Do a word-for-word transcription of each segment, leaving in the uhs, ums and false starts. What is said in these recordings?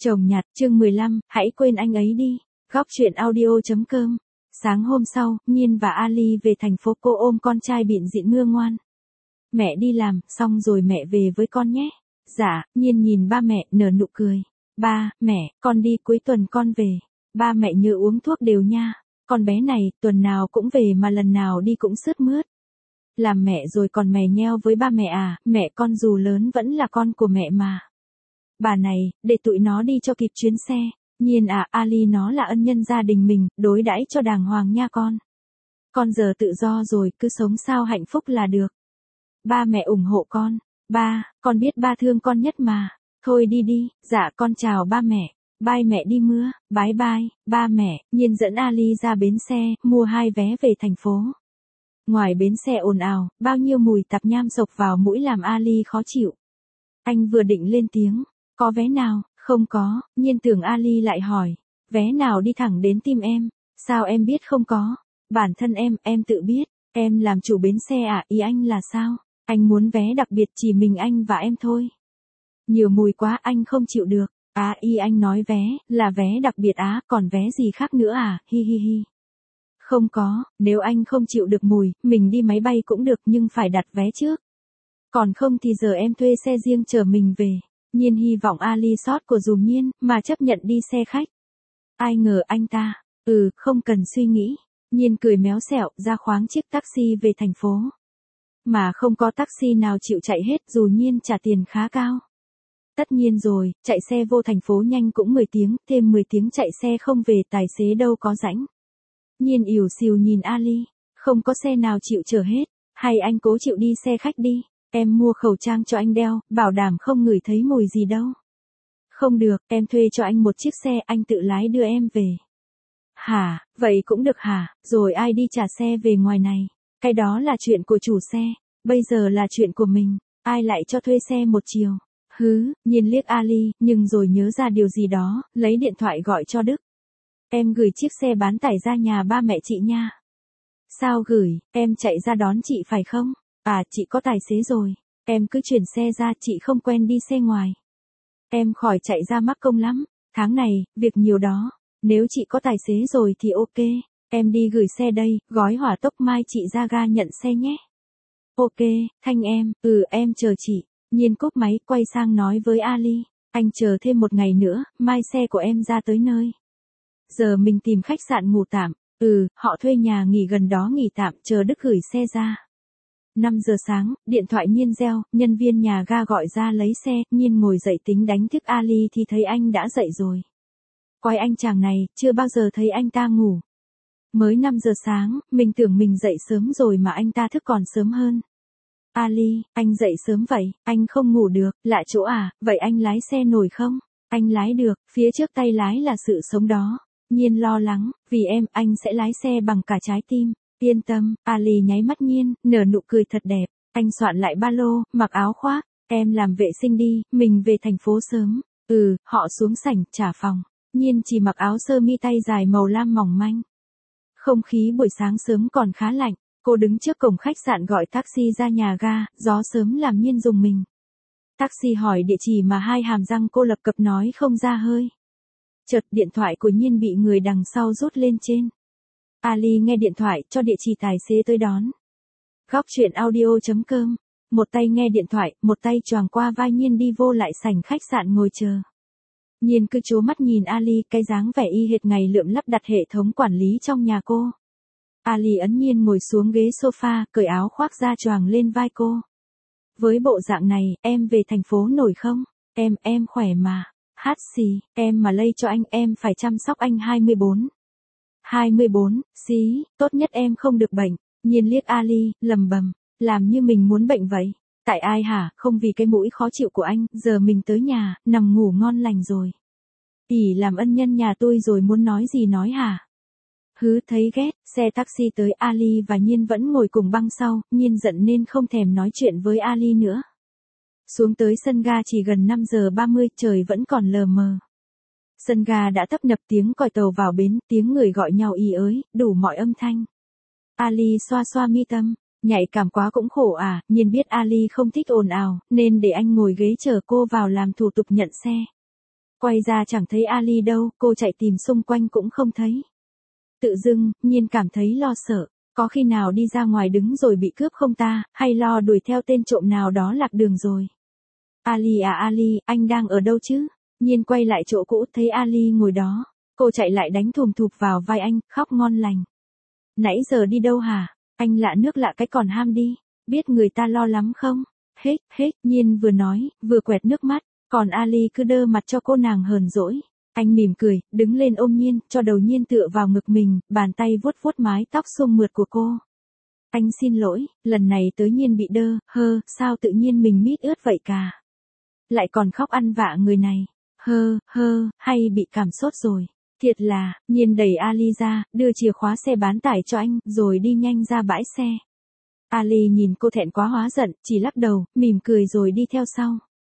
Chồng nhặt, chương mười lăm, hãy quên anh ấy đi. Góc chuyện audio.com. Sáng hôm sau, Nhiên và Ali về thành phố, cô ôm con trai bịn dịn mưa ngoan. Mẹ đi làm, xong rồi mẹ về với con nhé. Dạ, Nhiên nhìn ba mẹ, nở nụ cười. Ba, mẹ, con đi, cuối tuần con về. Ba mẹ nhớ uống thuốc đều nha. Con bé này, tuần nào cũng về mà lần nào đi cũng sướt mướt. Làm mẹ rồi còn mè nheo với ba mẹ à, mẹ con dù lớn vẫn là con của mẹ mà. Bà này, để tụi nó đi cho kịp chuyến xe. Nhiên à, Ali nó là ân nhân gia đình mình, đối đãi cho đàng hoàng nha con. Con giờ tự do rồi, cứ sống sao hạnh phúc là được. Ba mẹ ủng hộ con. Ba, con biết ba thương con nhất mà. Thôi đi đi, dạ con chào ba mẹ. Bye mẹ đi mưa, bye bye, ba mẹ. Nhiên dẫn Ali ra bến xe, mua hai vé về thành phố. Ngoài bến xe ồn ào, bao nhiêu mùi tạp nham sộc vào mũi làm Ali khó chịu. Anh vừa định lên tiếng. Có vé nào? Không có. Nhiên tưởng Ali lại hỏi. Vé nào đi thẳng đến tim em? Sao em biết không có? Bản thân em, em tự biết. Em làm chủ bến xe à? Ý anh là sao? Anh muốn vé đặc biệt chỉ mình anh và em thôi. Nhiều mùi quá anh không chịu được. À y anh nói vé, là vé đặc biệt á, còn vé gì khác nữa à? Hi hi hi. Không có, nếu anh không chịu được mùi, mình đi máy bay cũng được nhưng phải đặt vé trước. Còn không thì giờ em thuê xe riêng chở mình về. Nhiên hy vọng Ali sót của dùm Nhiên, mà chấp nhận đi xe khách. Ai ngờ anh ta, ừ, không cần suy nghĩ. Nhiên cười méo xẹo, ra khoáng chiếc taxi về thành phố. Mà không có taxi nào chịu chạy hết dù Nhiên trả tiền khá cao. Tất nhiên rồi, chạy xe vô thành phố nhanh cũng mười tiếng, thêm mười tiếng chạy xe không về tài xế đâu có rãnh. Nhiên ỉu xìu nhìn Ali, không có xe nào chịu chở hết, hay anh cố chịu đi xe khách đi. Em mua khẩu trang cho anh đeo, bảo đảm không ngửi thấy mùi gì đâu. Không được, em thuê cho anh một chiếc xe, anh tự lái đưa em về. Hả, vậy cũng được hả, rồi ai đi trả xe về ngoài này? Cái đó là chuyện của chủ xe, bây giờ là chuyện của mình, ai lại cho thuê xe một chiều? Hứ, Nhiên liếc Ali, nhưng rồi nhớ ra điều gì đó, lấy điện thoại gọi cho Đức. Em gửi chiếc xe bán tải ra nhà ba mẹ chị nha. Sao gửi, em chạy ra đón chị phải không? À, chị có tài xế rồi. Em cứ chuyển xe ra, chị không quen đi xe ngoài. Em khỏi chạy ra mắc công lắm. Tháng này, việc nhiều đó. Nếu chị có tài xế rồi thì ok. Em đi gửi xe đây, gói hỏa tốc mai chị ra ga nhận xe nhé. Ok, Thanh em, ừ em chờ chị. Nhiên cúp máy, quay sang nói với Ali. Anh chờ thêm một ngày nữa, mai xe của em ra tới nơi. Giờ mình tìm khách sạn ngủ tạm. Ừ, họ thuê nhà nghỉ gần đó nghỉ tạm, chờ Đức gửi xe ra. năm giờ sáng, điện thoại Nhiên reo, nhân viên nhà ga gọi ra lấy xe, Nhiên ngồi dậy tính đánh thức Ali thì thấy anh đã dậy rồi. Quái anh chàng này, chưa bao giờ thấy anh ta ngủ. Mới năm giờ sáng, mình tưởng mình dậy sớm rồi mà anh ta thức còn sớm hơn. Ali, anh dậy sớm vậy, anh không ngủ được, lạ chỗ à, vậy anh lái xe nổi không? Anh lái được, phía trước tay lái là sự sống đó. Nhiên lo lắng, vì em, anh sẽ lái xe bằng cả trái tim. Yên tâm, Ali nháy mắt Nhiên, nở nụ cười thật đẹp. Anh soạn lại ba lô, mặc áo khoác. Em làm vệ sinh đi, mình về thành phố sớm. Ừ, họ xuống sảnh, trả phòng. Nhiên chỉ mặc áo sơ mi tay dài màu lam mỏng manh. Không khí buổi sáng sớm còn khá lạnh. Cô đứng trước cổng khách sạn gọi taxi ra nhà ga, gió sớm làm Nhiên rùng mình. Taxi hỏi địa chỉ mà hai hàm răng cô lập cập nói không ra hơi. Chợt điện thoại của Nhiên bị người đằng sau rút lên trên. Ali nghe điện thoại cho địa chỉ tài xế tới đón. Góc chuyện audio.com. Một tay nghe điện thoại, một tay choàng qua vai Nhiên đi vô lại sảnh khách sạn ngồi chờ. Nhiên cứ trố mắt nhìn Ali, cái dáng vẻ y hệt ngày lượm lắp đặt hệ thống quản lý trong nhà cô. Ali ấn Nhiên ngồi xuống ghế sofa, cởi áo khoác ra choàng lên vai cô. Với bộ dạng này, em về thành phố nổi không? Em, em khỏe mà. Hát xì, em mà lây cho anh, em phải chăm sóc anh hai mươi bốn. hai mươi bốn, xí, tốt nhất em không được bệnh. Nhiên liếc Ali, lầm bầm, làm như mình muốn bệnh vậy. Tại ai hả, không vì cái mũi khó chịu của anh, giờ mình tới nhà, nằm ngủ ngon lành rồi. ỉ làm ân nhân nhà tôi rồi muốn nói gì nói hả? Hứ thấy ghét, xe taxi tới Ali và Nhiên vẫn ngồi cùng băng sau, Nhiên giận nên không thèm nói chuyện với Ali nữa. Xuống tới sân ga chỉ gần năm giờ ba mươi, trời vẫn còn lờ mờ. Sân ga đã tấp nập tiếng còi tàu vào bến, tiếng người gọi nhau ì ới, đủ mọi âm thanh. Ali xoa xoa mi tâm, nhạy cảm quá cũng khổ à, Nhiên biết Ali không thích ồn ào, nên để anh ngồi ghế chờ cô vào làm thủ tục nhận xe. Quay ra chẳng thấy Ali đâu, cô chạy tìm xung quanh cũng không thấy. Tự dưng, Nhiên cảm thấy lo sợ, có khi nào đi ra ngoài đứng rồi bị cướp không ta, hay lo đuổi theo tên trộm nào đó lạc đường rồi. Ali à Ali, anh đang ở đâu chứ? Nhiên quay lại chỗ cũ thấy Ali ngồi đó, cô chạy lại đánh thùm thụp vào vai anh, khóc ngon lành. Nãy giờ đi đâu hả? Anh lạ nước lạ cái còn ham đi, biết người ta lo lắm không? Hết, hết, Nhiên vừa nói, vừa quẹt nước mắt, còn Ali cứ đơ mặt cho cô nàng hờn dỗi. Anh mỉm cười, đứng lên ôm Nhiên, cho đầu Nhiên tựa vào ngực mình, bàn tay vuốt vuốt mái tóc xuông mượt của cô. Anh xin lỗi, lần này tới Nhiên bị đơ, hơ, sao tự nhiên mình mít ướt vậy cả? Lại còn khóc ăn vạ người này, hơ, hơ, hay bị cảm sốt rồi. Thiệt là, Nhiên đẩy Ali ra, đưa chìa khóa xe bán tải cho anh, rồi đi nhanh ra bãi xe. Ali nhìn cô thẹn quá hóa giận, chỉ lắc đầu, mỉm cười rồi đi theo sau.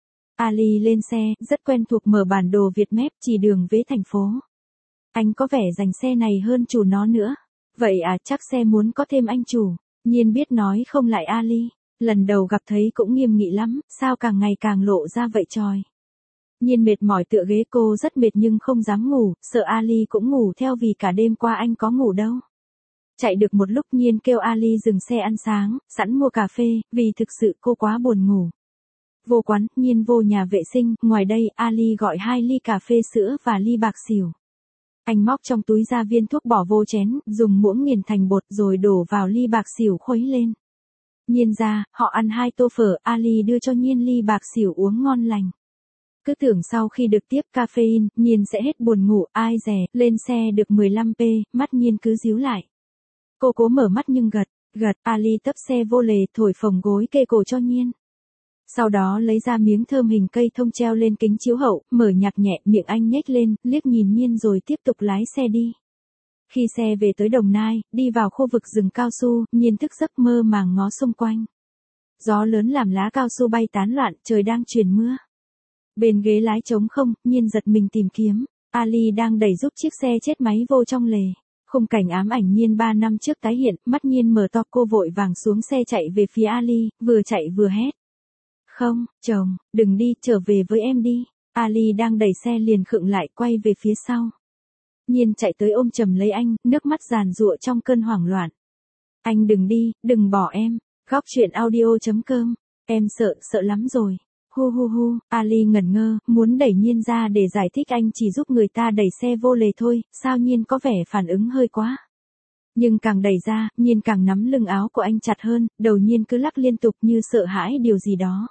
Ali lên xe, rất quen thuộc mở bản đồ Việt Map chỉ đường về thành phố. Anh có vẻ dành xe này hơn chủ nó nữa. Vậy à, chắc xe muốn có thêm anh chủ. Nhiên biết nói không lại Ali. Lần đầu gặp thấy cũng nghiêm nghị lắm, sao càng ngày càng lộ ra vậy tròi. Nhiên mệt mỏi tựa ghế, cô rất mệt nhưng không dám ngủ, sợ Ali cũng ngủ theo vì cả đêm qua anh có ngủ đâu. Chạy được một lúc Nhiên kêu Ali dừng xe ăn sáng, sẵn mua cà phê, vì thực sự cô quá buồn ngủ. Vô quán, Nhiên vô nhà vệ sinh, ngoài đây Ali gọi hai ly cà phê sữa và ly bạc xỉu. Anh móc trong túi ra viên thuốc bỏ vô chén, dùng muỗng nghiền thành bột rồi đổ vào ly bạc xỉu khuấy lên. Nhiên ra, họ ăn hai tô phở, Ali đưa cho Nhiên ly bạc xỉu uống ngon lành. Cứ tưởng sau khi được tiếp caffeine, Nhiên sẽ hết buồn ngủ, ai dè, lên xe được mười lăm phút, mắt Nhiên cứ díu lại. Cô cố mở mắt nhưng gật, gật, Ali tấp xe vô lề thổi phồng gối kê cổ cho Nhiên. Sau đó lấy ra miếng thơm hình cây thông treo lên kính chiếu hậu, mở nhạc nhẹ, miệng anh nhếch lên, liếc nhìn Nhiên rồi tiếp tục lái xe đi. Khi xe về tới Đồng Nai, đi vào khu vực rừng cao su, Nhiên thức giấc mơ màng ngó xung quanh. Gió lớn làm lá cao su bay tán loạn, trời đang chuyển mưa. Bên ghế lái trống không, Nhiên giật mình tìm kiếm. Ali đang đẩy giúp chiếc xe chết máy vô trong lề. Khung cảnh ám ảnh Nhiên ba năm trước tái hiện, mắt Nhiên mở to, cô vội vàng xuống xe chạy về phía Ali, vừa chạy vừa hét. Không, chồng, đừng đi, trở về với em đi. Ali đang đẩy xe liền khựng lại, quay về phía sau. Nhiên chạy tới ôm chầm lấy anh, nước mắt giàn giụa trong cơn hoảng loạn. Anh đừng đi, đừng bỏ em. Góc truyện audio chấm com. Em sợ, sợ lắm rồi. Hu hu hu, Ali ngẩn ngơ, muốn đẩy Nhiên ra để giải thích anh chỉ giúp người ta đẩy xe vô lề thôi, sao Nhiên có vẻ phản ứng hơi quá. Nhưng càng đẩy ra, Nhiên càng nắm lưng áo của anh chặt hơn, đầu Nhiên cứ lắc liên tục như sợ hãi điều gì đó.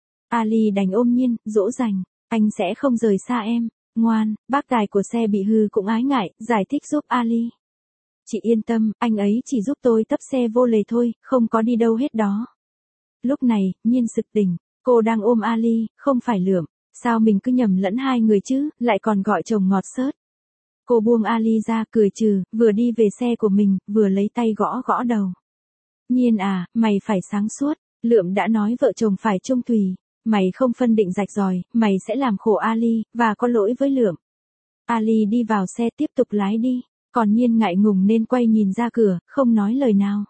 Ali đành ôm Nhiên, dỗ dành, anh sẽ không rời xa em, ngoan, bác tài của xe bị hư cũng ái ngại, giải thích giúp Ali. Chị yên tâm, anh ấy chỉ giúp tôi tấp xe vô lề thôi, không có đi đâu hết đó. Lúc này, Nhiên sực tỉnh, cô đang ôm Ali, không phải Lượm, sao mình cứ nhầm lẫn hai người chứ, lại còn gọi chồng ngọt xớt. Cô buông Ali ra cười trừ, vừa đi về xe của mình, vừa lấy tay gõ gõ đầu. Nhiên à, mày phải sáng suốt, Lượm đã nói vợ chồng phải chung thủy. Mày không phân định rạch ròi, mày sẽ làm khổ Ali, và có lỗi với Lượm. Ali đi vào xe tiếp tục lái đi, còn Nhiên ngại ngùng nên quay nhìn ra cửa, không nói lời nào.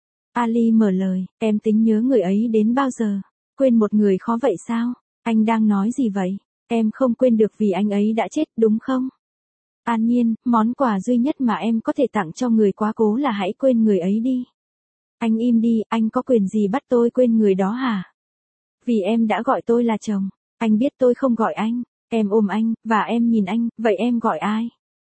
Ali mở lời, em tính nhớ người ấy đến bao giờ? Quên một người khó vậy sao? Anh đang nói gì vậy? Em không quên được vì anh ấy đã chết, đúng không? An Nhiên, món quà duy nhất mà em có thể tặng cho người quá cố là hãy quên người ấy đi. Anh im đi, anh có quyền gì bắt tôi quên người đó hả? Vì em đã gọi tôi là chồng, anh biết tôi không gọi anh, em ôm anh, và em nhìn anh, vậy em gọi ai?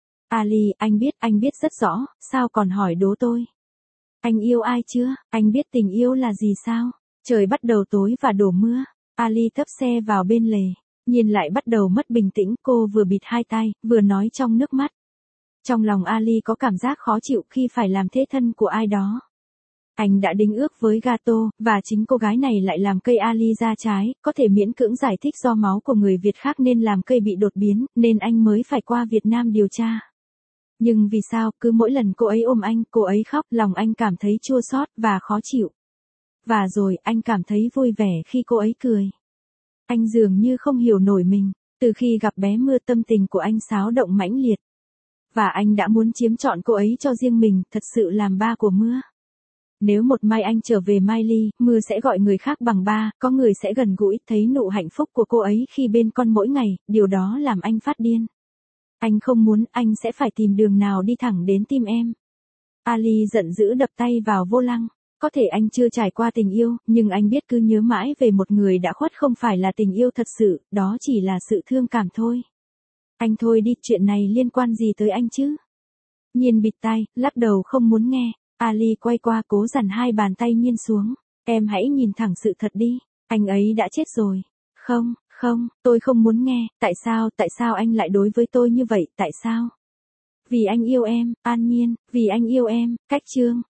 Ali, anh biết, anh biết rất rõ, sao còn hỏi đố tôi? Anh yêu ai chưa? Anh biết tình yêu là gì sao? Trời bắt đầu tối và đổ mưa, Ali tấp xe vào bên lề, Nhiên lại bắt đầu mất bình tĩnh, cô vừa bịt hai tay, vừa nói trong nước mắt. Trong lòng Ali có cảm giác khó chịu khi phải làm thế thân của ai đó. Anh đã đính ước với Gato, và chính cô gái này lại làm cây Ali ra trái, có thể miễn cưỡng giải thích do máu của người Việt khác nên làm cây bị đột biến, nên anh mới phải qua Việt Nam điều tra. Nhưng vì sao, cứ mỗi lần cô ấy ôm anh, cô ấy khóc, lòng anh cảm thấy chua xót và khó chịu. Và rồi, anh cảm thấy vui vẻ khi cô ấy cười. Anh dường như không hiểu nổi mình, từ khi gặp bé Mưa tâm tình của anh xáo động mãnh liệt. Và anh đã muốn chiếm trọn cô ấy cho riêng mình, thật sự làm ba của Mưa. Nếu một mai anh trở về Miley, mưa sẽ gọi người khác bằng ba, có người sẽ gần gũi, thấy nụ hạnh phúc của cô ấy khi bên con mỗi ngày, điều đó làm anh phát điên. Anh không muốn, anh sẽ phải tìm đường nào đi thẳng đến tim em. Ali giận dữ đập tay vào vô lăng. Có thể anh chưa trải qua tình yêu, nhưng anh biết cứ nhớ mãi về một người đã khuất không phải là tình yêu thật sự, đó chỉ là sự thương cảm thôi. Anh thôi đi, chuyện này liên quan gì tới anh chứ? Nhiên bịt tai, lắc đầu không muốn nghe. Ali quay qua cố dằn hai bàn tay Nhiên xuống. Em hãy nhìn thẳng sự thật đi, anh ấy đã chết rồi. Không, không, tôi không muốn nghe, tại sao, tại sao anh lại đối với tôi như vậy, tại sao? Vì anh yêu em, An Nhiên, vì anh yêu em, Cách Trương.